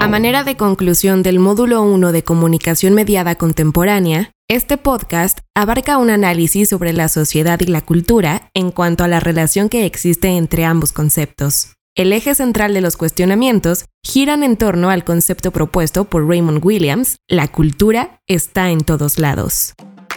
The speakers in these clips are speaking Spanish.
A manera de conclusión del módulo 1 de Comunicación Mediada Contemporánea, este podcast abarca un análisis sobre la sociedad y la cultura en cuanto a la relación que existe entre ambos conceptos. El eje central de los cuestionamientos giran en torno al concepto propuesto por Raymond Williams: la cultura está en todos lados.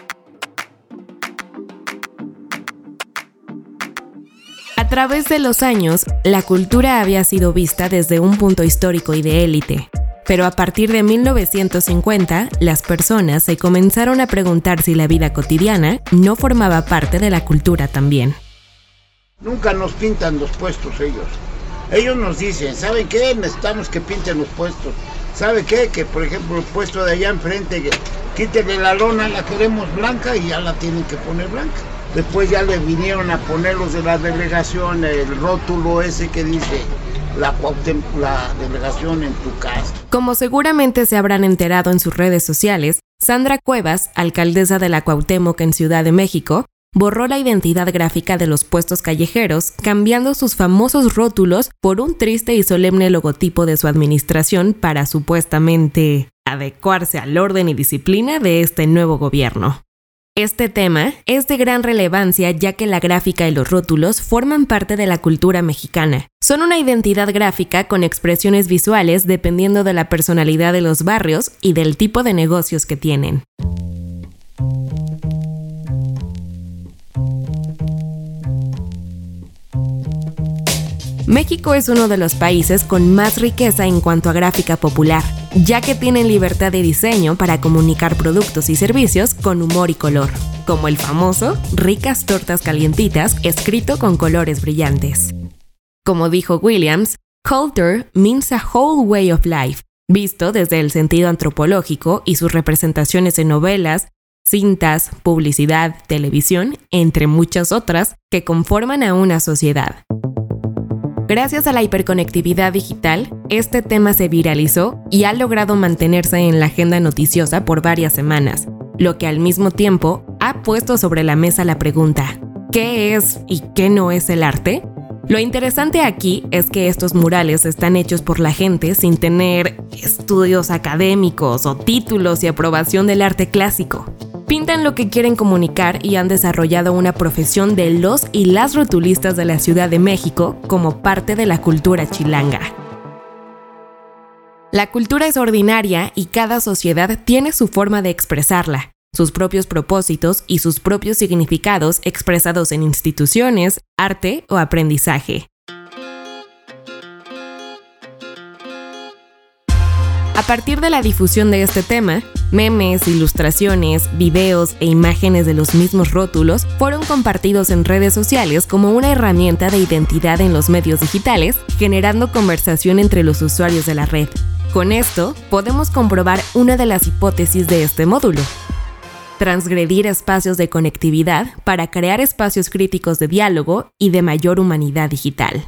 A través de los años, la cultura había sido vista desde un punto histórico y de élite. Pero a partir de 1950, las personas se comenzaron a preguntar si la vida cotidiana no formaba parte de la cultura también. Nunca nos pintan los puestos ellos. Ellos nos dicen, ¿saben qué? Necesitamos que pinten los puestos. ¿Sabe qué? Que por ejemplo el puesto de allá enfrente, quítenle la lona, la queremos blanca y ya la tienen que poner blanca. Después ya le vinieron a poner los de la delegación el rótulo ese que dice la delegación en tu casa. Como seguramente se habrán enterado en sus redes sociales, Sandra Cuevas, alcaldesa de la Cuauhtémoc en Ciudad de México, borró la identidad gráfica de los puestos callejeros, cambiando sus famosos rótulos por un triste y solemne logotipo de su administración para supuestamente adecuarse al orden y disciplina de este nuevo gobierno. Este tema es de gran relevancia ya que la gráfica y los rótulos forman parte de la cultura mexicana. Son una identidad gráfica con expresiones visuales dependiendo de la personalidad de los barrios y del tipo de negocios que tienen. México es uno de los países con más riqueza en cuanto a gráfica popular, ya que tienen libertad de diseño para comunicar productos y servicios con humor y color, como el famoso ricas tortas calientitas escrito con colores brillantes. Como dijo Williams, culture means a whole way of life, visto desde el sentido antropológico y sus representaciones en novelas, cintas, publicidad, televisión, entre muchas otras que conforman a una sociedad. Gracias a la hiperconectividad digital, este tema se viralizó y ha logrado mantenerse en la agenda noticiosa por varias semanas, lo que al mismo tiempo ha puesto sobre la mesa la pregunta: ¿qué es y qué no es el arte? Lo interesante aquí es que estos murales están hechos por la gente sin tener estudios académicos o títulos y aprobación del arte clásico. Pintan lo que quieren comunicar y han desarrollado una profesión de los y las rotulistas de la Ciudad de México como parte de la cultura chilanga. La cultura es ordinaria y cada sociedad tiene su forma de expresarla, sus propios propósitos y sus propios significados expresados en instituciones, arte o aprendizaje. A partir de la difusión de este tema, memes, ilustraciones, videos e imágenes de los mismos rótulos fueron compartidos en redes sociales como una herramienta de identidad en los medios digitales, generando conversación entre los usuarios de la red. Con esto, podemos comprobar una de las hipótesis de este módulo: transgredir espacios de conectividad para crear espacios críticos de diálogo y de mayor humanidad digital.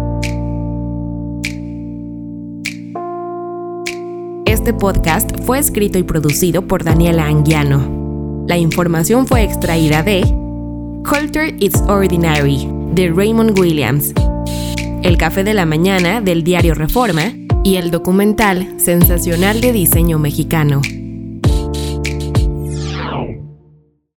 Este podcast fue escrito y producido por Daniela Anguiano. La información fue extraída de Culture is Ordinary, de Raymond Williams, El Café de la Mañana, del diario Reforma, y el documental Sensacional de Diseño Mexicano.